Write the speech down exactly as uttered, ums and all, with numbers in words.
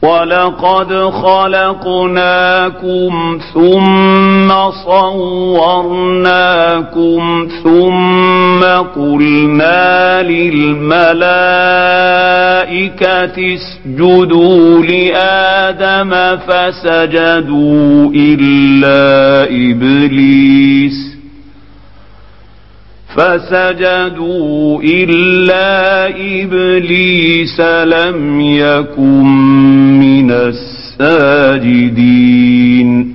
ولقد خلقناكم ثم صورناكم ثم قلنا للملائكة اسجدوا لآدم فسجدوا إلا إبليس فسجدوا إلا إبليس لم يكن من الساجدين